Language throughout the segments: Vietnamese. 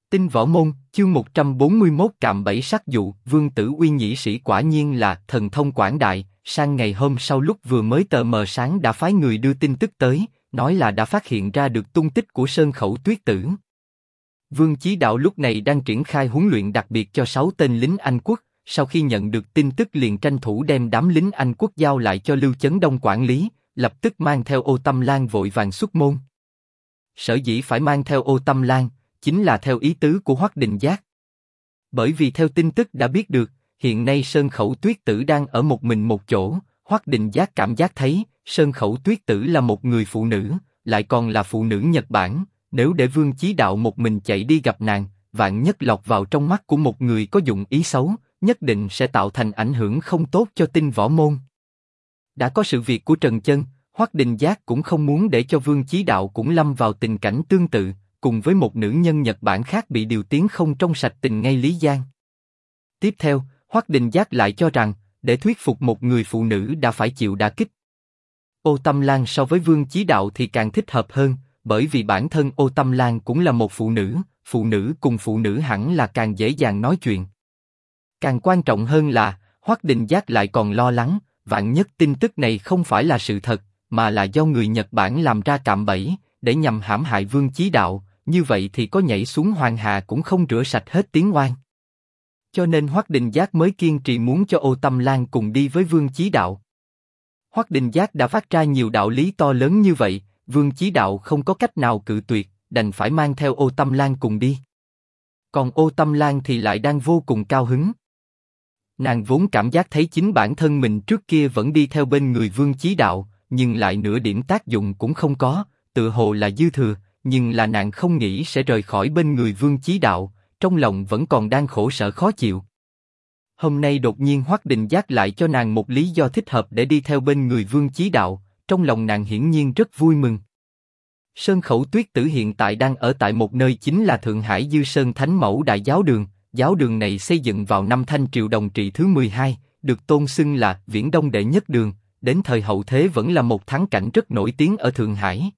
Tinh Võ Môn, chương 141 cạm bẫy sát dụ. Vương Tử Uy nhĩ sĩ quả nhiên là thần thông quảng đại. Sang ngày hôm sau lúc vừa mới tờ mờ sáng đã phái người đưa tin tức tới, nói là đã phát hiện ra được tung tích của Sơn Khẩu Tuyết Tử. Vương Chí Đạo lúc này đang triển khai huấn luyện đặc biệt cho 6 tên lính Anh quốc. Sau khi nhận được tin tức liền tranh thủ đem đám lính Anh quốc giao lại cho Lưu Chấn Đông quản lý, lập tức mang theo Ô Tâm Lan vội vàng xuất môn. Sở dĩ phải mang theo Ô Tâm Lan, chính là theo ý tứ của Hoắc Đình Giác. Bởi vì theo tin tức đã biết được, hiện nay Sơn Khẩu Tuyết Tử đang ở một mình một chỗ. Hoắc Đình Giác cảm giác thấy Sơn Khẩu Tuyết Tử là một người phụ nữ, lại còn là phụ nữ Nhật Bản. Nếu để Vương Chí Đạo một mình chạy đi gặp nàng, vạn nhất lọt vào trong mắt của một người có dụng ý xấu, nhất định sẽ tạo thành ảnh hưởng không tốt cho Tinh Võ Môn. Đã có sự việc của Trần Chân, Hoắc Đình Giác cũng không muốn để cho Vương Chí Đạo cũng lâm vào tình cảnh tương tự, cùng với một nữ nhân Nhật Bản khác bị điều tiến không trong sạch tình ngay Lý Giang. Tiếp theo, Hoắc Đình Giác lại cho rằng, để thuyết phục một người phụ nữ đã phải chịu đả kích. Ô Tâm Lan so với Vương Chí Đạo thì càng thích hợp hơn, bởi vì bản thân Ô Tâm Lan cũng là một phụ nữ cùng phụ nữ hẳn là càng dễ dàng nói chuyện. Càng quan trọng hơn là, Hoắc Đình Giác lại còn lo lắng, vạn nhất tin tức này không phải là sự thật, mà là do người Nhật Bản làm ra cạm bẫy, để nhằm hãm hại Vương Chí Đạo, như vậy thì có nhảy xuống Hoàng Hà cũng không rửa sạch hết tiếng oan. Cho nên Hoắc Đình Giác mới kiên trì muốn cho Ô Tâm Lan cùng đi với Vương Chí Đạo. Hoắc Đình Giác đã phát ra nhiều đạo lý to lớn như vậy, Vương Chí Đạo không có cách nào cự tuyệt, đành phải mang theo Ô Tâm Lan cùng đi. Còn Ô Tâm Lan thì lại đang vô cùng cao hứng. Nàng vốn cảm giác thấy chính bản thân mình trước kia vẫn đi theo bên người Vương Chí Đạo, nhưng lại nửa điểm tác dụng cũng không có, tựa hồ là dư thừa, nhưng là nàng không nghĩ sẽ rời khỏi bên người Vương Chí Đạo, trong lòng vẫn còn đang khổ sở khó chịu. Hôm nay đột nhiên Hoắc Đình Giác lại cho nàng một lý do thích hợp để đi theo bên người Vương Chí Đạo, trong lòng nàng hiển nhiên rất vui mừng. Sơn Khẩu Tuyết Tử hiện tại đang ở tại một nơi chính là Thượng Hải Dư Sơn Thánh Mẫu Đại Giáo Đường. Giáo đường này xây dựng vào năm Thanh Triều Đồng Trị thứ 12, được tôn xưng là Viễn Đông đệ nhất đường, đến thời hậu thế vẫn là một thắng cảnh rất nổi tiếng ở Thượng Hải.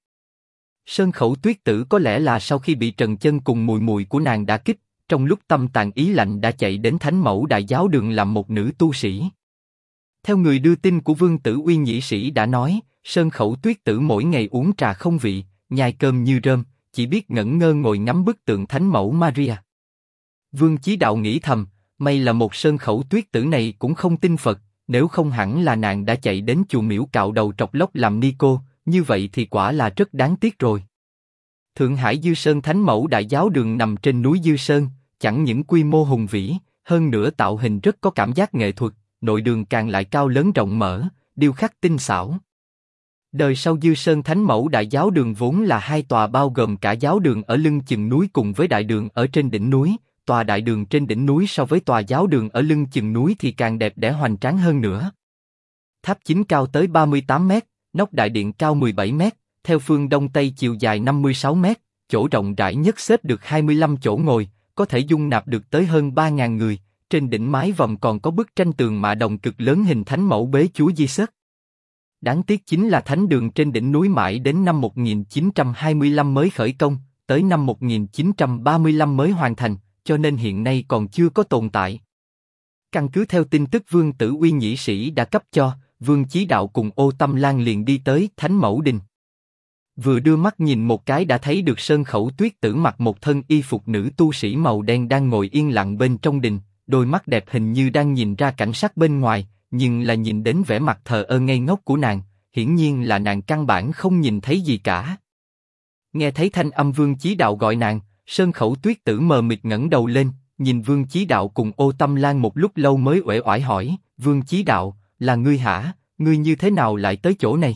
Sơn Khẩu Tuyết Tử có lẽ là sau khi bị Trần Chân cùng mùi mùi của nàng đả kích, trong lúc tâm tàn ý lạnh đã chạy đến Thánh Mẫu Đại Giáo đường làm một nữ tu sĩ. Theo người đưa tin của Vương Tử Uy nhĩ sĩ đã nói, Sơn Khẩu Tuyết Tử mỗi ngày uống trà không vị, nhai cơm như rơm, chỉ biết ngẩn ngơ ngồi ngắm bức tượng Thánh Mẫu Maria. Vương Chí Đạo nghĩ thầm, may là một Sơn Khẩu Tuyết Tử này cũng không tin Phật, nếu không hẳn là nàng đã chạy đến chùa miễu cạo đầu trọc lóc làm ni cô, như vậy thì quả là rất đáng tiếc rồi. Thượng Hải Dư Sơn Thánh Mẫu Đại Giáo đường nằm trên núi Dư Sơn, chẳng những quy mô hùng vĩ, hơn nữa tạo hình rất có cảm giác nghệ thuật, nội đường càng lại cao lớn rộng mở, điêu khắc tinh xảo. Đời sau Dư Sơn Thánh Mẫu Đại Giáo đường vốn là hai tòa bao gồm cả giáo đường ở lưng chừng núi cùng với đại đường ở trên đỉnh núi. Tòa đại đường trên đỉnh núi so với tòa giáo đường ở lưng chừng núi thì càng đẹp đẽ hoành tráng hơn nữa. Tháp chính cao tới 38 mét, nóc đại điện cao 17 mét, theo phương đông tây chiều dài 56 mét, chỗ rộng rãi nhất xếp được 25 chỗ ngồi, có thể dung nạp được tới hơn 3.000 người. Trên đỉnh mái vòm còn có bức tranh tường mạ đồng cực lớn hình Thánh Mẫu bế Chúa Giêsu. Đáng tiếc chính là thánh đường trên đỉnh núi mãi đến năm 1925 mới khởi công, tới năm 1935 mới hoàn thành, cho nên hiện nay còn chưa có tồn tại. Căn cứ theo tin tức Vương Tử Uy nhĩ sĩ đã cấp cho, Vương Chí Đạo cùng Ô Tâm Lan liền đi tới Thánh Mẫu Đình. Vừa đưa mắt nhìn một cái đã thấy được Sơn Khẩu Tuyết Tử mặc một thân y phục nữ tu sĩ màu đen đang ngồi yên lặng bên trong đình, đôi mắt đẹp hình như đang nhìn ra cảnh sắc bên ngoài, nhưng là nhìn đến vẻ mặt thờ ơ ngây ngốc của nàng, hiển nhiên là nàng căn bản không nhìn thấy gì cả. Nghe thấy thanh âm Vương Chí Đạo gọi nàng, Sơn Khẩu Tuyết Tử mờ mịt ngẩng đầu lên, nhìn Vương Chí Đạo cùng Ô Tâm Lan một lúc lâu mới uể oải hỏi, Vương Chí Đạo, là ngươi hả? Ngươi như thế nào lại tới chỗ này?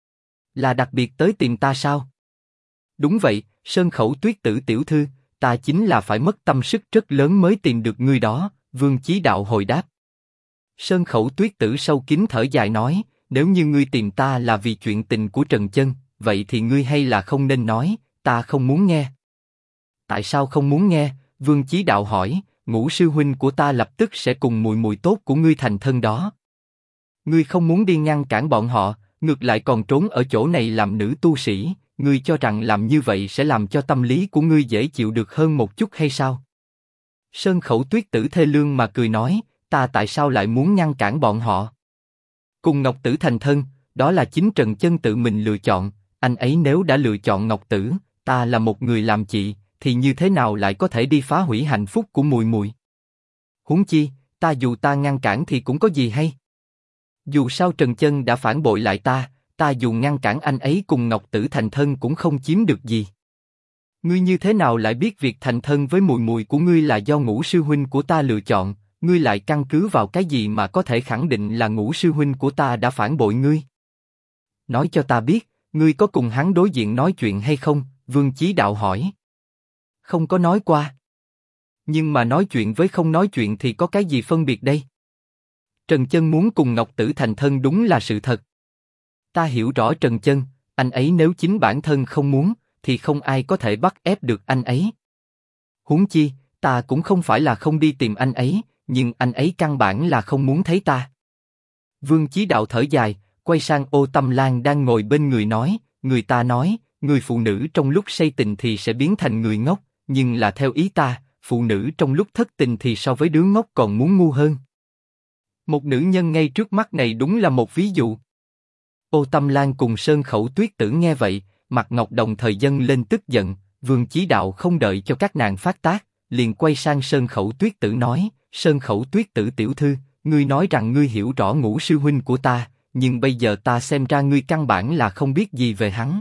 Là đặc biệt tới tìm ta sao? Đúng vậy, Sơn Khẩu Tuyết Tử tiểu thư, ta chính là phải mất tâm sức rất lớn mới tìm được ngươi đó, Vương Chí Đạo hồi đáp. Sơn Khẩu Tuyết Tử sâu kín thở dài nói, nếu như ngươi tìm ta là vì chuyện tình của Trần Chân, vậy thì ngươi hay là không nên nói, ta không muốn nghe. Tại sao không muốn nghe? Vương Chí Đạo hỏi. Ngũ sư huynh của ta lập tức sẽ cùng mùi mùi tốt của ngươi thành thân đó. Ngươi không muốn đi ngăn cản bọn họ, ngược lại còn trốn ở chỗ này làm nữ tu sĩ, ngươi cho rằng làm như vậy sẽ làm cho tâm lý của ngươi dễ chịu được hơn một chút hay sao? Sơn Khẩu Tuyết Tử thê lương mà cười nói, ta tại sao lại muốn ngăn cản bọn họ? Cùng Ngọc Tử thành thân, đó là chính Trần Chân tự mình lựa chọn, anh ấy nếu đã lựa chọn Ngọc Tử, ta là một người làm chị, thì như thế nào lại có thể đi phá hủy hạnh phúc của mùi mùi? Huống chi, dù ta ngăn cản thì cũng có gì hay? Dù sao Trần Chân đã phản bội lại ta dù ngăn cản anh ấy cùng Ngọc Tử thành thân cũng không chiếm được gì. Ngươi như thế nào lại biết việc thành thân với mùi mùi của ngươi là do Ngũ sư huynh của ta lựa chọn? Ngươi lại căn cứ vào cái gì mà có thể khẳng định là Ngũ sư huynh của ta đã phản bội ngươi? Nói cho ta biết, ngươi có cùng hắn đối diện nói chuyện hay không? Vương Chí Đạo hỏi. Không có nói qua. Nhưng mà nói chuyện với không nói chuyện thì có cái gì phân biệt đây? Trần Chân muốn cùng Ngọc Tử thành thân đúng là sự thật. Ta hiểu rõ Trần Chân, anh ấy nếu chính bản thân không muốn, thì không ai có thể bắt ép được anh ấy. Huống chi, ta cũng không phải là không đi tìm anh ấy, nhưng anh ấy căn bản là không muốn thấy ta. Vương Chí Đạo thở dài, quay sang Ô Tâm Lan đang ngồi bên người nói, người ta nói, người phụ nữ trong lúc say tình thì sẽ biến thành người ngốc, nhưng là theo ý ta, phụ nữ trong lúc thất tình thì so với đứa ngốc còn muốn ngu hơn. Một nữ nhân ngay trước mắt này đúng là một ví dụ. Ô Tâm Lan cùng Sơn Khẩu Tuyết Tử nghe vậy, mặt Ngọc đồng thời dâng lên tức giận. Vương Chí Đạo không đợi cho các nàng phát tác, liền quay sang Sơn Khẩu Tuyết Tử nói: Sơn Khẩu Tuyết Tử tiểu thư, ngươi nói rằng ngươi hiểu rõ Ngũ sư huynh của ta, nhưng bây giờ ta xem ra ngươi căn bản là không biết gì về hắn.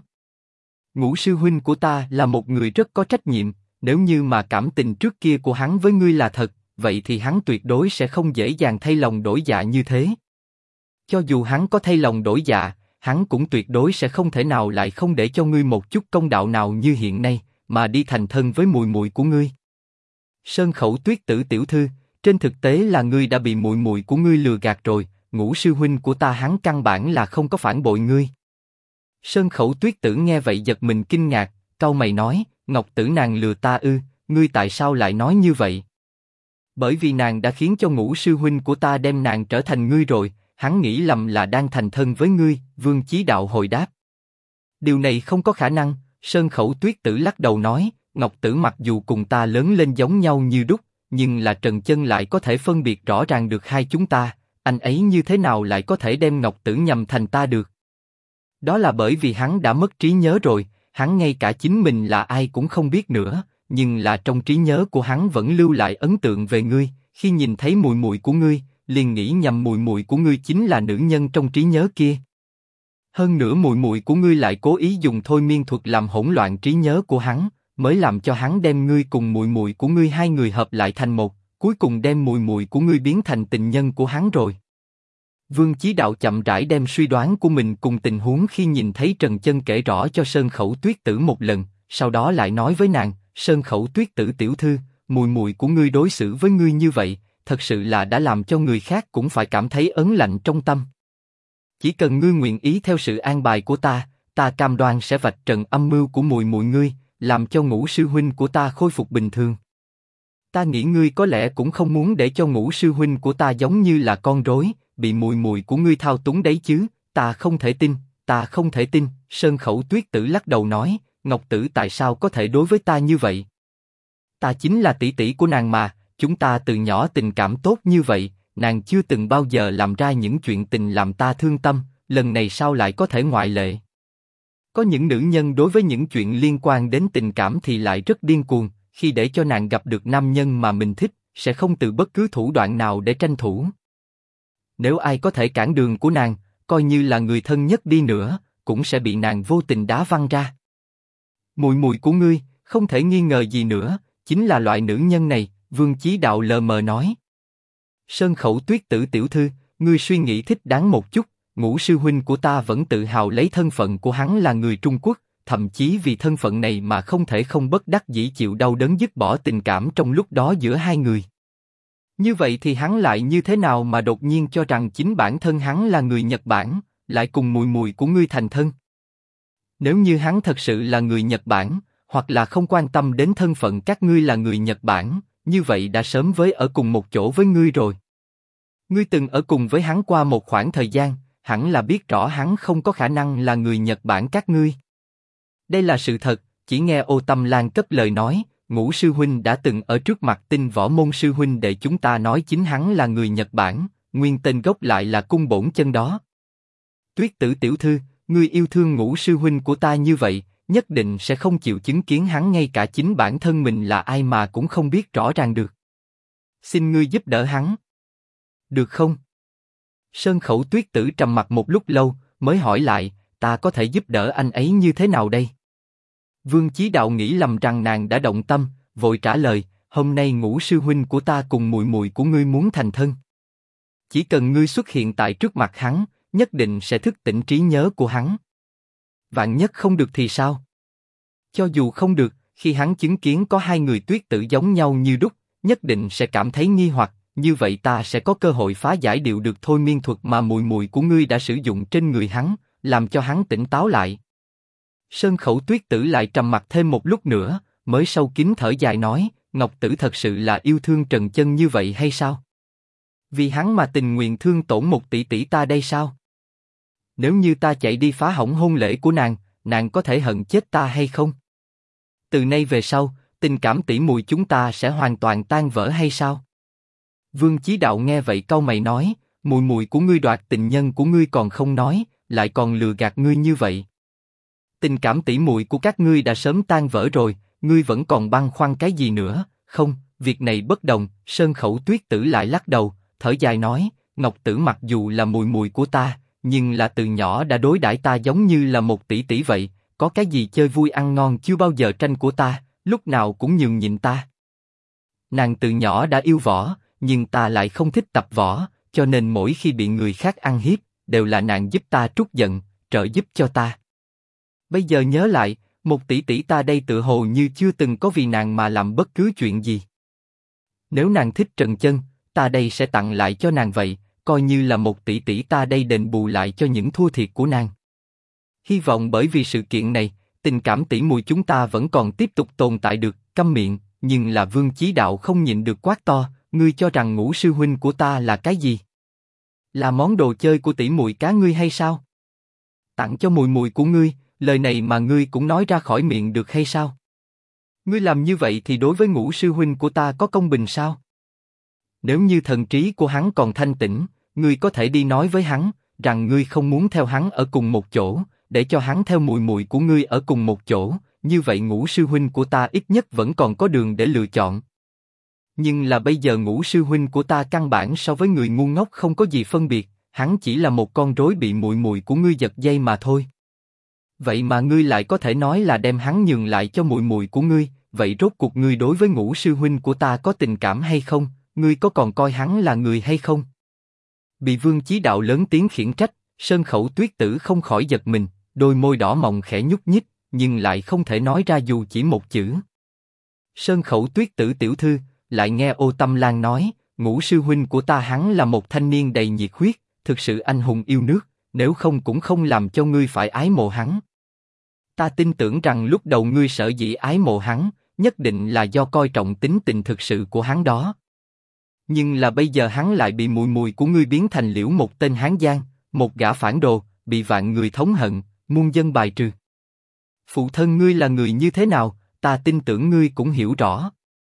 Ngũ sư huynh của ta là một người rất có trách nhiệm, nếu như mà cảm tình trước kia của hắn với ngươi là thật, vậy thì hắn tuyệt đối sẽ không dễ dàng thay lòng đổi dạ như thế. Cho dù hắn có thay lòng đổi dạ, hắn cũng tuyệt đối sẽ không thể nào lại không để cho ngươi một chút công đạo nào như hiện nay, mà đi thành thân với mùi mùi của ngươi. Sơn Khẩu Tuyết Tử tiểu thư, trên thực tế là ngươi đã bị mùi mùi của ngươi lừa gạt rồi, Ngũ sư huynh của ta hắn căn bản là không có phản bội ngươi. Sơn Khẩu Tuyết Tử nghe vậy giật mình kinh ngạc, cau mày nói: Ngọc Tử nàng lừa ta ư? Ngươi tại sao lại nói như vậy? Bởi vì nàng đã khiến cho Ngũ sư huynh của ta đem nàng trở thành ngươi rồi, hắn nghĩ lầm là đang thành thân với ngươi. Vương Chí Đạo hồi đáp. Điều này không có khả năng. Sơn Khẩu Tuyết Tử lắc đầu nói: Ngọc Tử mặc dù cùng ta lớn lên giống nhau như đúc, nhưng là Trần Chân lại có thể phân biệt rõ ràng được hai chúng ta. Anh ấy như thế nào lại có thể đem Ngọc Tử nhầm thành ta được? Đó là bởi vì hắn đã mất trí nhớ rồi, hắn ngay cả chính mình là ai cũng không biết nữa, nhưng là trong trí nhớ của hắn vẫn lưu lại ấn tượng về ngươi. Khi nhìn thấy mùi mùi của ngươi, liền nghĩ nhầm mùi mùi của ngươi chính là nữ nhân trong trí nhớ kia. Hơn nữa mùi mùi của ngươi lại cố ý dùng thôi miên thuật làm hỗn loạn trí nhớ của hắn, mới làm cho hắn đem ngươi cùng mùi mùi của ngươi hai người hợp lại thành một, cuối cùng đem mùi mùi của ngươi biến thành tình nhân của hắn rồi. Vương Chí Đạo chậm rãi đem suy đoán của mình cùng tình huống khi nhìn thấy Trần Chân kể rõ cho Sơn Khẩu Tuyết Tử một lần, sau đó lại nói với nàng: Sơn Khẩu Tuyết Tử tiểu thư, mùi mùi của ngươi đối xử với ngươi như vậy, thật sự là đã làm cho người khác cũng phải cảm thấy ớn lạnh trong tâm. Chỉ cần ngươi nguyện ý theo sự an bài của ta, ta cam đoan sẽ vạch trần âm mưu của mùi mùi ngươi, làm cho Ngũ sư huynh của ta khôi phục bình thường. Ta nghĩ ngươi có lẽ cũng không muốn để cho Ngũ sư huynh của ta giống như là con rối, bị mùi mùi của ngươi thao túng đấy chứ? Ta không thể tin, ta không thể tin. Sơn Khẩu Tuyết Tử lắc đầu nói: Ngọc Tử tại sao có thể đối với ta như vậy? Ta chính là tỷ tỷ của nàng mà, chúng ta từ nhỏ tình cảm tốt như vậy, nàng chưa từng bao giờ làm ra những chuyện tình làm ta thương tâm, lần này sao lại có thể ngoại lệ? Có những nữ nhân đối với những chuyện liên quan đến tình cảm thì lại rất điên cuồng, khi để cho nàng gặp được nam nhân mà mình thích, sẽ không từ bất cứ thủ đoạn nào để tranh thủ. Nếu ai có thể cản đường của nàng, coi như là người thân nhất đi nữa, cũng sẽ bị nàng vô tình đá văng ra. Mùi mùi của ngươi, không thể nghi ngờ gì nữa, chính là loại nữ nhân này. Vương Chí Đạo lờ mờ nói. Sơn Khẩu Tuyết Tử tiểu thư, ngươi suy nghĩ thích đáng một chút. Ngũ sư huynh của ta vẫn tự hào lấy thân phận của hắn là người Trung Quốc, thậm chí vì thân phận này mà không thể không bất đắc dĩ chịu đau đớn dứt bỏ tình cảm trong lúc đó giữa hai người. Như vậy thì hắn lại như thế nào mà đột nhiên cho rằng chính bản thân hắn là người Nhật Bản, lại cùng mùi mùi của ngươi thành thân? Nếu như hắn thật sự là người Nhật Bản, hoặc là không quan tâm đến thân phận các ngươi là người Nhật Bản, như vậy đã sớm với ở cùng một chỗ với ngươi rồi. Ngươi từng ở cùng với hắn qua một khoảng thời gian, hẳn là biết rõ hắn không có khả năng là người Nhật Bản các ngươi. Đây là sự thật, chỉ nghe Ô Tâm Lan cất lời nói, Ngũ sư huynh đã từng ở trước mặt Tinh Võ môn sư huynh để chúng ta nói chính hắn là người Nhật Bản, nguyên tên gốc lại là Cung Bổn Chân đó. Tuyết Tử tiểu thư, ngươi yêu thương Ngũ sư huynh của ta như vậy, nhất định sẽ không chịu chứng kiến hắn ngay cả chính bản thân mình là ai mà cũng không biết rõ ràng được. Xin ngươi giúp đỡ hắn. Được không? Sơn Khẩu Tuyết Tử trầm mặc một lúc lâu, mới hỏi lại, ta có thể giúp đỡ anh ấy như thế nào đây? Vương Chí Đạo nghĩ lầm rằng nàng đã động tâm, vội trả lời, hôm nay Ngũ sư huynh của ta cùng muội muội của ngươi muốn thành thân. Chỉ cần ngươi xuất hiện tại trước mặt hắn, nhất định sẽ thức tỉnh trí nhớ của hắn. Vạn nhất không được thì sao? Cho dù không được, khi hắn chứng kiến có hai người Tuyết Tử giống nhau như đúc, nhất định sẽ cảm thấy nghi hoặc, như vậy ta sẽ có cơ hội phá giải điệu được thôi miên thuật mà muội muội của ngươi đã sử dụng trên người hắn, làm cho hắn tỉnh táo lại. Sơn Khẩu Tuyết Tử lại trầm mặc thêm một lúc nữa, mới sâu kín thở dài nói, Ngọc Tử thật sự là yêu thương Trần Chân như vậy hay sao? Vì hắn mà tình nguyện thương tổn một tỷ tỷ ta đây sao? Nếu như ta chạy đi phá hỏng hôn lễ của nàng có thể hận chết ta hay không? Từ nay về sau, tình cảm tỷ muội chúng ta sẽ hoàn toàn tan vỡ hay sao? Vương Chí Đạo nghe vậy cau mày nói, muội muội của ngươi đoạt tình nhân của ngươi còn không nói, lại còn lừa gạt ngươi như vậy. Tình cảm tỷ muội của các ngươi đã sớm tan vỡ rồi, ngươi vẫn còn băn khoăn cái gì nữa? Không, việc này bất đồng. Sơn Khẩu Tuyết Tử lại lắc đầu, thở dài nói, Ngọc Tử mặc dù là muội muội của ta, nhưng là từ nhỏ đã đối đãi ta giống như là một tỷ tỷ vậy, có cái gì chơi vui ăn ngon chưa bao giờ tranh của ta, lúc nào cũng nhường nhịn ta. Nàng từ nhỏ đã yêu võ, nhưng ta lại không thích tập võ, cho nên mỗi khi bị người khác ăn hiếp, đều là nàng giúp ta trút giận, trợ giúp cho ta. Bây giờ nhớ lại, một tỷ tỷ ta đây tự hồ như chưa từng có vì nàng mà làm bất cứ chuyện gì. Nếu nàng thích Trần Chân, ta đây sẽ tặng lại cho nàng vậy, coi như là một tỷ tỷ ta đây đền bù lại cho những thua thiệt của nàng. Hy vọng bởi vì sự kiện này, tình cảm tỷ muội chúng ta vẫn còn tiếp tục tồn tại được. Câm miệng, nhưng là Vương Chí Đạo không nhịn được quát to, ngươi cho rằng Ngũ sư huynh của ta là cái gì? Là món đồ chơi của tỷ muội cá ngươi hay sao? Tặng cho muội muội của ngươi, lời này mà ngươi cũng nói ra khỏi miệng được hay sao? Ngươi làm như vậy thì đối với Ngũ sư huynh của ta có công bình sao? Nếu như thần trí của hắn còn thanh tĩnh, ngươi có thể đi nói với hắn rằng ngươi không muốn theo hắn ở cùng một chỗ, để cho hắn theo muội muội của ngươi ở cùng một chỗ, như vậy Ngũ sư huynh của ta ít nhất vẫn còn có đường để lựa chọn. Nhưng là bây giờ Ngũ sư huynh của ta căn bản so với người ngu ngốc không có gì phân biệt, hắn chỉ là một con rối bị muội muội của ngươi giật dây mà thôi. Vậy mà ngươi lại có thể nói là đem hắn nhường lại cho muội muội của ngươi, vậy rốt cuộc ngươi đối với Ngũ sư huynh của ta có tình cảm hay không? Ngươi có còn coi hắn là người hay không? Bị Vương Chí Đạo lớn tiếng khiển trách, Sơn Khẩu Tuyết Tử không khỏi giật mình, đôi môi đỏ mọng khẽ nhúc nhích, nhưng lại không thể nói ra dù chỉ một chữ. Sơn Khẩu Tuyết Tử tiểu thư, lại nghe Ô Tâm Lan nói, Ngũ sư huynh của ta hắn là một thanh niên đầy nhiệt huyết, thực sự anh hùng yêu nước, nếu không cũng không làm cho ngươi phải ái mộ hắn. Ta tin tưởng rằng lúc đầu ngươi sở dĩ ái mộ hắn, nhất định là do coi trọng tính tình thực sự của hắn đó. Nhưng là bây giờ hắn lại bị muội muội của ngươi biến thành liễu một tên hán giang, một gã phản đồ, bị vạn người thống hận, muôn dân bài trừ. Phụ thân ngươi là người như thế nào, ta tin tưởng ngươi cũng hiểu rõ.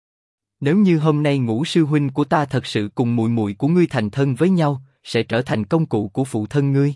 Nếu như hôm nay Ngũ sư huynh của ta thật sự cùng muội muội của ngươi thành thân với nhau, sẽ trở thành công cụ của phụ thân ngươi.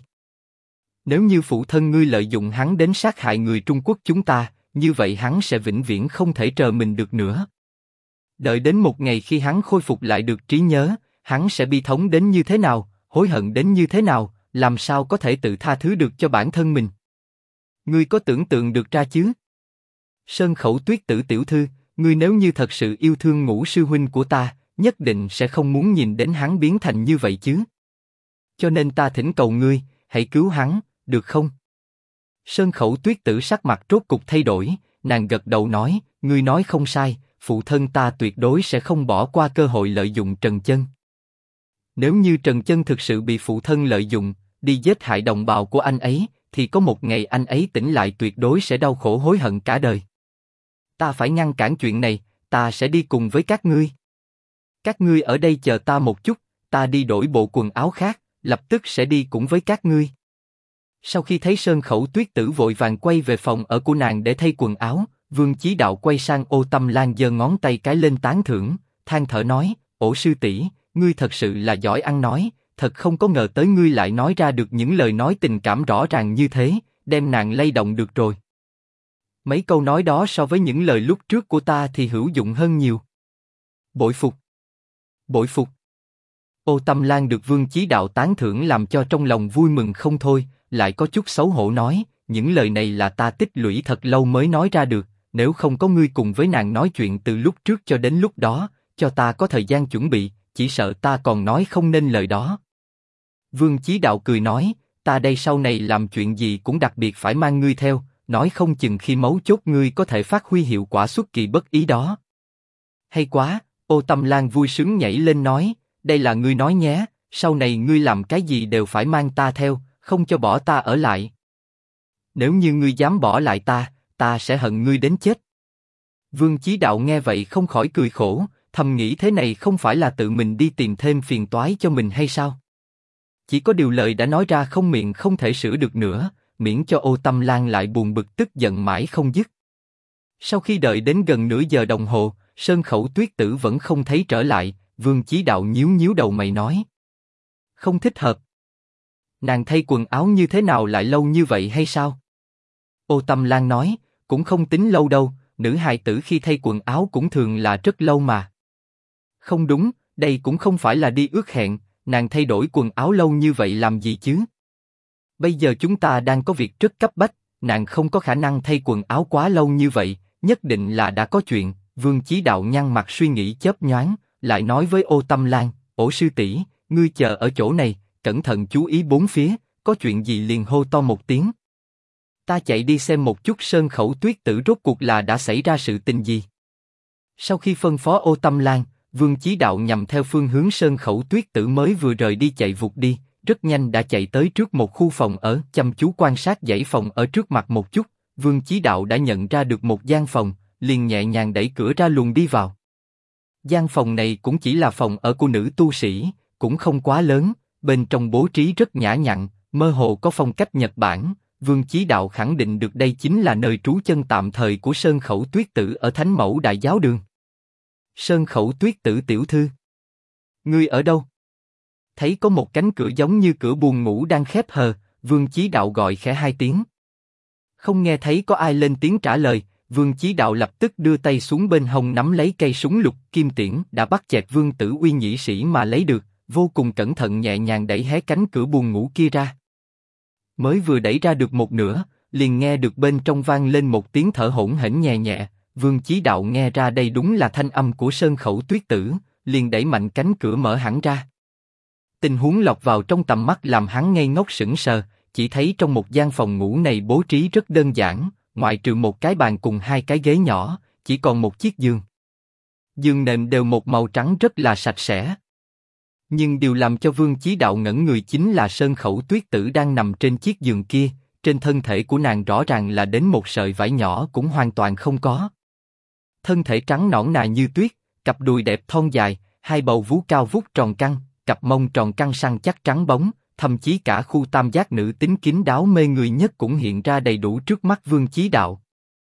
Nếu như phụ thân ngươi lợi dụng hắn đến sát hại người Trung Quốc chúng ta, như vậy hắn sẽ vĩnh viễn không thể trờ mình được nữa. Đợi đến một ngày khi hắn khôi phục lại được trí nhớ, hắn sẽ bi thống đến như thế nào, hối hận đến như thế nào, làm sao có thể tự tha thứ được cho bản thân mình? Ngươi có tưởng tượng được ra chứ? Sơn Khẩu Tuyết Tử tiểu thư, ngươi nếu như thật sự yêu thương Ngũ sư huynh của ta, nhất định sẽ không muốn nhìn đến hắn biến thành như vậy chứ. Cho nên ta thỉnh cầu ngươi, hãy cứu hắn, được không? Sơn Khẩu Tuyết Tử sắc mặt rốt cục thay đổi, nàng gật đầu nói, ngươi nói không sai, phụ thân ta tuyệt đối sẽ không bỏ qua cơ hội lợi dụng Trần Chân. Nếu như Trần Chân thực sự bị phụ thân lợi dụng, đi giết hại đồng bào của anh ấy, thì có một ngày anh ấy tỉnh lại tuyệt đối sẽ đau khổ hối hận cả đời. Ta phải ngăn cản chuyện này, ta sẽ đi cùng với các ngươi. Các ngươi ở đây chờ ta một chút, ta đi đổi bộ quần áo khác, lập tức sẽ đi cùng với các ngươi. Sau khi thấy Sơn Khẩu Tuyết Tử vội vàng quay về phòng ở của nàng để thay quần áo, Vương Chí Đạo quay sang Ô Tâm Lan giơ ngón tay cái lên tán thưởng, than thở nói: Ổ sư tỷ, ngươi thật sự là giỏi ăn nói, thật không có ngờ tới ngươi lại nói ra được những lời nói tình cảm rõ ràng như thế, đem nàng lay động được rồi. Mấy câu nói đó so với những lời lúc trước của ta thì hữu dụng hơn nhiều. Bội phục, bội phục. Ô Tâm Lan được Vương Chí Đạo tán thưởng làm cho trong lòng vui mừng không thôi, lại có chút xấu hổ nói: những lời này là ta tích lũy thật lâu mới nói ra được, nếu không có ngươi cùng với nàng nói chuyện từ lúc trước cho đến lúc đó, cho ta có thời gian chuẩn bị, chỉ sợ ta còn nói không nên lời đó. Vương Chí Đạo cười nói: ta đây sau này làm chuyện gì cũng đặc biệt phải mang ngươi theo, nói không chừng khi mấu chốt ngươi có thể phát huy hiệu quả xuất kỳ bất ý đó. Hay quá. Ô Tâm Lan vui sướng nhảy lên nói: đây là ngươi nói nhé, sau này ngươi làm cái gì đều phải mang ta theo, không cho bỏ ta ở lại. Nếu như ngươi dám bỏ lại ta sẽ hận ngươi đến chết. Vương Chí Đạo nghe vậy không khỏi cười khổ, thầm nghĩ thế này không phải là tự mình đi tìm thêm phiền toái cho mình hay sao? Chỉ có điều lời đã nói ra không miệng không thể sửa được nữa, miễn cho Ô Tâm Lan lại buồn bực tức giận mãi không dứt. Sau khi đợi đến gần nửa giờ đồng hồ, Sơn Khẩu Tuyết Tử vẫn không thấy trở lại, Vương Chí Đạo nhíu nhíu đầu mày nói: không thích hợp. Nàng thay quần áo như thế nào lại lâu như vậy hay sao? Ô Tâm Lan nói: cũng không tính lâu đâu, nữ hài tử khi thay quần áo cũng thường là rất lâu mà. Không đúng, đây cũng không phải là đi ước hẹn, nàng thay đổi quần áo lâu như vậy làm gì chứ? Bây giờ chúng ta đang có việc rất cấp bách, nàng không có khả năng thay quần áo quá lâu như vậy, nhất định là đã có chuyện. Vương Chí Đạo nhăn mặt suy nghĩ chớp nhoáng, lại nói với Ô Tâm Lan: Ổ sư tỷ, ngươi chờ ở chỗ này, cẩn thận chú ý bốn phía, có chuyện gì liền hô to một tiếng. Ta chạy đi xem một chút Sơn Khẩu Tuyết Tử rốt cuộc là đã xảy ra sự tình gì. Sau khi phân phó Ô Tâm Lan, Vương Chí Đạo nhằm theo phương hướng Sơn Khẩu Tuyết Tử mới vừa rời đi chạy vụt đi, rất nhanh đã chạy tới trước một khu phòng ở, chăm chú quan sát dãy phòng ở trước mặt một chút. Vương Chí Đạo đã nhận ra được một gian phòng, liền nhẹ nhàng đẩy cửa ra luồn đi vào. Gian phòng này cũng chỉ là phòng ở của nữ tu sĩ, cũng không quá lớn, bên trong bố trí rất nhã nhặn, mơ hồ có phong cách Nhật Bản. Vương Chí Đạo khẳng định được đây chính là nơi trú chân tạm thời của Sơn Khẩu Tuyết Tử ở Thánh Mẫu Đại Giáo Đường. Sơn Khẩu Tuyết Tử tiểu thư, ngươi ở đâu? Thấy có một cánh cửa giống như cửa buồng ngủ đang khép hờ, Vương Chí Đạo gọi khẽ hai tiếng. Không nghe thấy có ai lên tiếng trả lời, Vương Chí Đạo lập tức đưa tay xuống bên hông nắm lấy cây súng lục kim tiễn đã bắt chẹt Vương Tử Uy nhĩ sĩ mà lấy được, vô cùng cẩn thận nhẹ nhàng đẩy hé cánh cửa buồng ngủ kia ra. Mới vừa đẩy ra được một nửa, liền nghe được bên trong vang lên một tiếng thở hổn hển nhẹ nhẹ. Vương Chí Đạo nghe ra đây đúng là thanh âm của Sơn Khẩu Tuyết Tử, liền đẩy mạnh cánh cửa mở hẳn ra. Tình huống lọt vào trong tầm mắt làm hắn ngây ngốc sững sờ, chỉ thấy trong một gian phòng ngủ này bố trí rất đơn giản, ngoại trừ một cái bàn cùng hai cái ghế nhỏ, chỉ còn một chiếc giường. Giường nệm đều một màu trắng rất là sạch sẽ. Nhưng điều làm cho Vương Chí Đạo ngẩn người chính là Sơn Khẩu Tuyết Tử đang nằm trên chiếc giường kia, trên thân thể của nàng rõ ràng là đến một sợi vải nhỏ cũng hoàn toàn không có. Thân thể trắng nõn nà như tuyết, cặp đùi đẹp thon dài, hai bầu vú cao vút tròn căng, cặp mông tròn căng săn chắc trắng bóng, thậm chí cả khu tam giác nữ tính kín đáo mê người nhất cũng hiện ra đầy đủ trước mắt Vương Chí Đạo.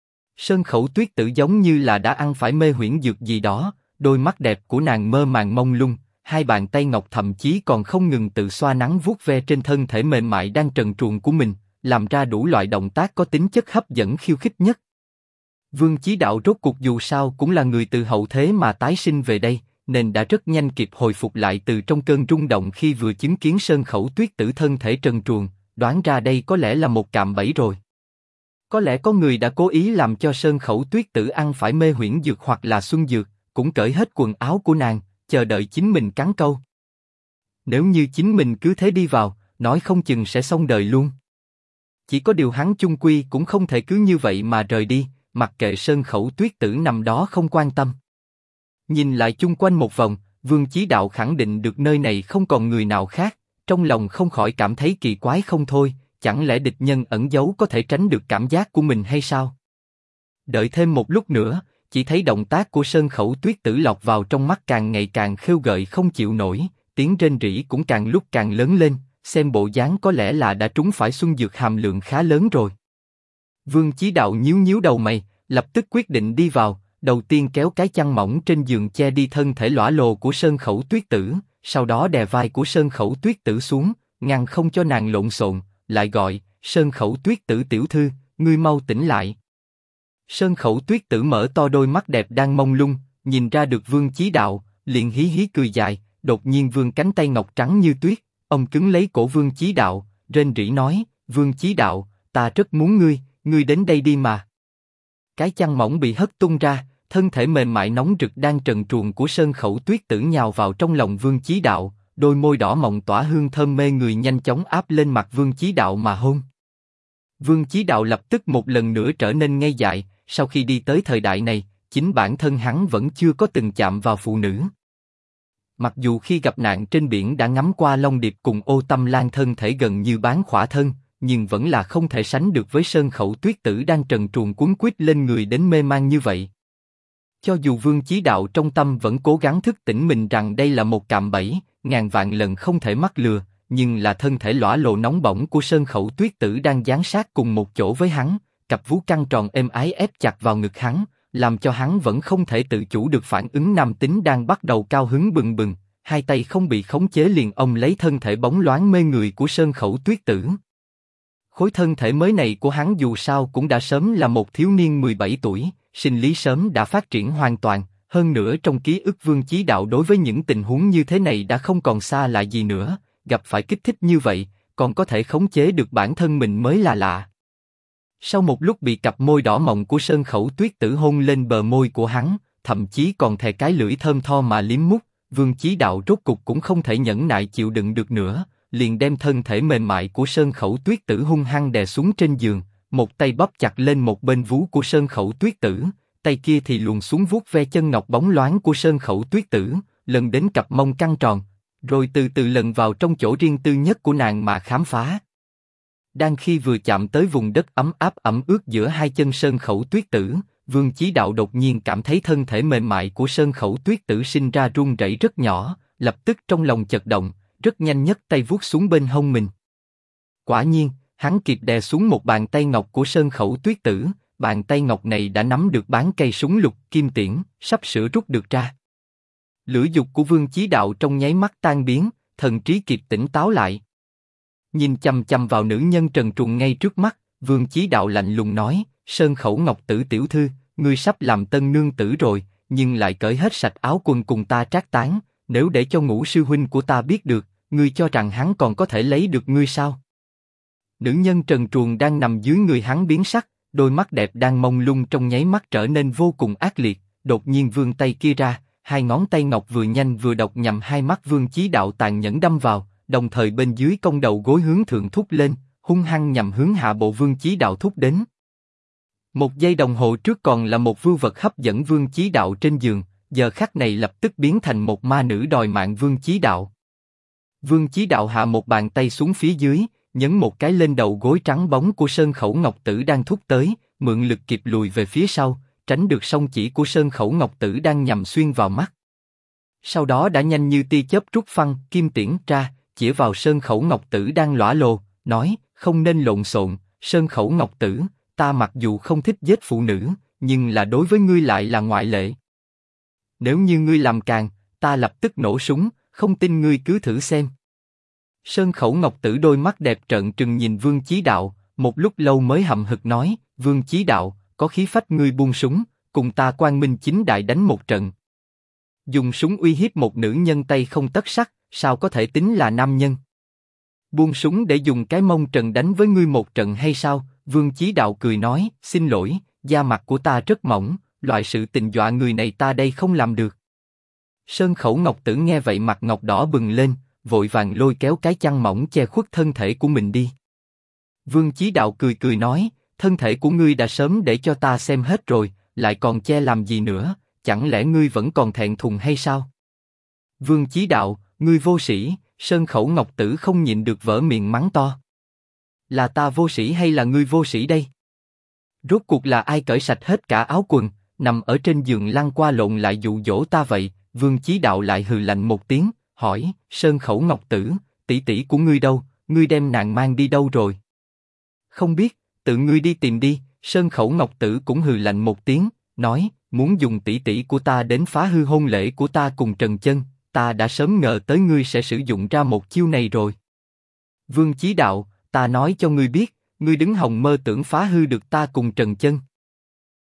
Sơn Khẩu Tuyết Tử giống như là đã ăn phải mê huyễn dược gì đó, đôi mắt đẹp của nàng mơ màng mông lung, hai bàn tay ngọc thậm chí còn không ngừng tự xoa nắn vuốt ve trên thân thể mềm mại đang trần truồng của mình, làm ra đủ loại động tác có tính chất hấp dẫn khiêu khích nhất. Vương Chí Đạo rốt cuộc dù sao cũng là người từ hậu thế mà tái sinh về đây, nên đã rất nhanh kịp hồi phục lại từ trong cơn rung động khi vừa chứng kiến Sơn Khẩu Tuyết Tử thân thể trần truồng, đoán ra đây có lẽ là một cạm bẫy rồi. Có lẽ có người đã cố ý làm cho Sơn Khẩu Tuyết Tử ăn phải mê huyễn dược hoặc là xuân dược, cũng cởi hết quần áo của nàng, chờ đợi chính mình cắn câu. Nếu như chính mình cứ thế đi vào, nói không chừng sẽ xong đời luôn. Chỉ có điều hắn chung quy cũng không thể cứ như vậy mà rời đi, mặc kệ Sơn Khẩu Tuyết Tử nằm đó không quan tâm. Nhìn lại chung quanh một vòng, Vương Chí Đạo khẳng định được nơi này không còn người nào khác, trong lòng không khỏi cảm thấy kỳ quái không thôi, chẳng lẽ địch nhân ẩn giấu có thể tránh được cảm giác của mình hay sao? Đợi thêm một lúc nữa, chỉ thấy động tác của Sơn Khẩu Tuyết Tử lọt vào trong mắt càng ngày càng khêu gợi không chịu nổi, tiếng rên rỉ cũng càng lúc càng lớn lên, xem bộ dáng có lẽ là đã trúng phải xuân dược hàm lượng khá lớn rồi. Vương Chí Đạo nhíu nhíu đầu mày, lập tức quyết định đi vào, đầu tiên kéo cái chăn mỏng trên giường che đi thân thể lõa lồ của Sơn Khẩu Tuyết Tử, sau đó đè vai của Sơn Khẩu Tuyết Tử xuống, ngăn không cho nàng lộn xộn, lại gọi, Sơn Khẩu Tuyết Tử tiểu thư, ngươi mau tỉnh lại. Sơn Khẩu Tuyết Tử mở to đôi mắt đẹp đang mông lung, nhìn ra được Vương Chí Đạo, liền hí hí cười dài, đột nhiên vươn cánh tay ngọc trắng như tuyết, ông cứng lấy cổ Vương Chí Đạo, rên rỉ nói, Vương Chí Đạo, ta rất muốn ngươi đến đây đi mà. Cái chăn mỏng bị hất tung ra, thân thể mềm mại nóng rực đang trần truồng của Sơn Khẩu Tuyết Tử nhào vào trong lòng Vương Chí Đạo, đôi môi đỏ mọng tỏa hương thơm mê người nhanh chóng áp lên mặt Vương Chí Đạo mà hôn. Vương Chí Đạo lập tức một lần nữa trở nên ngây dại, sau khi đi tới thời đại này, chính bản thân hắn vẫn chưa có từng chạm vào phụ nữ. Mặc dù khi gặp nạn trên biển đã ngắm qua Long Điệp cùng Ô Tâm Lan thân thể gần như bán khỏa thân, nhưng vẫn là không thể sánh được với Sơn Khẩu Tuyết Tử đang trần truồng cuốn quýt lên người đến mê man như vậy. Cho dù Vương Chí Đạo trong tâm vẫn cố gắng thức tỉnh mình rằng đây là một cạm bẫy, ngàn vạn lần không thể mắc lừa, nhưng là thân thể lõa lồ nóng bỏng của Sơn Khẩu Tuyết Tử đang dán sát cùng một chỗ với hắn, cặp vú căng tròn êm ái ép chặt vào ngực hắn, làm cho hắn vẫn không thể tự chủ được phản ứng nam tính đang bắt đầu cao hứng bừng bừng, hai tay không bị khống chế liền ôm lấy thân thể bóng loáng mê người của Sơn Khẩu Tuyết Tử. Khối thân thể mới này của hắn dù sao cũng đã sớm là một thiếu niên 17 tuổi, sinh lý sớm đã phát triển hoàn toàn, hơn nữa trong ký ức Vương Chí Đạo đối với những tình huống như thế này đã không còn xa lạ gì nữa, gặp phải kích thích như vậy, còn có thể khống chế được bản thân mình mới là lạ. Sau một lúc bị cặp môi đỏ mọng của Sơn Khẩu Tuyết Tử hôn lên bờ môi của hắn, thậm chí còn thè cái lưỡi thơm tho mà liếm mút, Vương Chí Đạo rốt cục cũng không thể nhẫn nại chịu đựng được nữa, liền đem thân thể mềm mại của Sơn Khẩu Tuyết Tử hung hăng đè xuống trên giường, một tay bóp chặt lên một bên vú của Sơn Khẩu Tuyết Tử, tay kia thì luồn xuống vuốt ve chân ngọc bóng loáng của Sơn Khẩu Tuyết Tử, lần đến cặp mông căng tròn, rồi từ từ lần vào trong chỗ riêng tư nhất của nàng mà khám phá. Đang khi vừa chạm tới vùng đất ấm áp ẩm ướt giữa hai chân Sơn Khẩu Tuyết Tử, Vương Chí Đạo đột nhiên cảm thấy thân thể mềm mại của Sơn Khẩu Tuyết Tử sinh ra run rẩy rất nhỏ, lập tức trong lòng chật động, rất nhanh nhấc tay vuốt xuống bên hông mình. Quả nhiên, hắn kịp đè xuống một bàn tay ngọc của Sơn Khẩu Tuyết Tử, bàn tay ngọc này đã nắm được bán cây súng lục kim tiễn, sắp sửa rút được ra. Lửa dục của Vương Chí Đạo trong nháy mắt tan biến, thần trí kịp tỉnh táo lại. Nhìn chằm chằm vào nữ nhân trần truồng ngay trước mắt, Vương Chí Đạo lạnh lùng nói, Sơn Khẩu Ngọc Tử tiểu thư, ngươi sắp làm tân nương tử rồi, nhưng lại cởi hết sạch áo quần cùng ta trác tán, nếu để cho Ngũ sư huynh của ta biết được, ngươi cho rằng hắn còn có thể lấy được ngươi sao? Nữ nhân trần truồng đang nằm dưới người hắn biến sắc, đôi mắt đẹp đang mông lung trong nháy mắt trở nên vô cùng ác liệt, đột nhiên vươn tay kia ra, hai ngón tay ngọc vừa nhanh vừa độc nhằm hai mắt Vương Chí Đạo tàn nhẫn đâm vào, đồng thời bên dưới cong đầu gối hướng thượng thúc lên, hung hăng nhằm hướng hạ bộ Vương Chí Đạo thúc đến. Một giây đồng hồ trước còn là một vưu vật hấp dẫn Vương Chí Đạo trên giường, giờ khắc này lập tức biến thành một ma nữ đòi mạng Vương Chí Đạo. Vương Chí Đạo hạ một bàn tay xuống phía dưới, nhấn một cái lên đầu gối trắng bóng của Sơn Khẩu Ngọc Tử đang thúc tới, mượn lực kịp lùi về phía sau, tránh được song chỉ của Sơn Khẩu Ngọc Tử đang nhằm xuyên vào mắt. Sau đó đã nhanh như tia chớp rút phăng kim tiễn ra, chĩa vào Sơn Khẩu Ngọc Tử đang lõa lồ, nói, không nên lộn xộn, Sơn Khẩu Ngọc Tử, ta mặc dù không thích giết phụ nữ, nhưng là đối với ngươi lại là ngoại lệ. Nếu như ngươi làm càng, ta lập tức nổ súng, không tin ngươi cứ thử xem. Sơn Khẩu Ngọc Tử đôi mắt đẹp trợn trừng nhìn Vương Chí Đạo, một lúc lâu mới hậm hực nói, Vương Chí Đạo, có khí phách ngươi buông súng, cùng ta quang minh chính đại đánh một trận. Dùng súng uy hiếp một nữ nhân tay không tấc sắt, sao có thể tính là nam nhân? Buông súng để dùng cái mông trần đánh với ngươi một trận hay sao? Vương Chí Đạo cười nói, xin lỗi, da mặt của ta rất mỏng, loại sự tình dọa người này ta đây không làm được. Sơn Khẩu Ngọc Tử nghe vậy mặt ngọc đỏ bừng lên, vội vàng lôi kéo cái chăn mỏng che khuất thân thể của mình đi. Vương Chí Đạo cười cười nói, thân thể của ngươi đã sớm để cho ta xem hết rồi, lại còn che làm gì nữa, chẳng lẽ ngươi vẫn còn thẹn thùng hay sao? Vương Chí Đạo, ngươi vô sĩ, Sơn Khẩu Ngọc Tử không nhịn được vỡ miệng mắng to. Là ta vô sĩ hay là ngươi vô sĩ đây? Rốt cuộc là ai cởi sạch hết cả áo quần, nằm ở trên giường lăn qua lộn lại dụ dỗ ta vậy? Vương Chí Đạo lại hừ lạnh một tiếng, hỏi, Sơn Khẩu Ngọc Tử, tỷ tỷ của ngươi đâu? ngươi đem nàng mang đi đâu rồi? Không biết, tự ngươi đi tìm đi. Sơn Khẩu Ngọc Tử cũng hừ lạnh một tiếng, nói, muốn dùng tỷ tỷ của ta đến phá hư hôn lễ của ta cùng Trần Chân, ta đã sớm ngờ tới ngươi sẽ sử dụng ra một chiêu này rồi. Vương Chí Đạo, ta nói cho ngươi biết, ngươi đứng hòng mơ tưởng phá hư được ta cùng Trần Chân,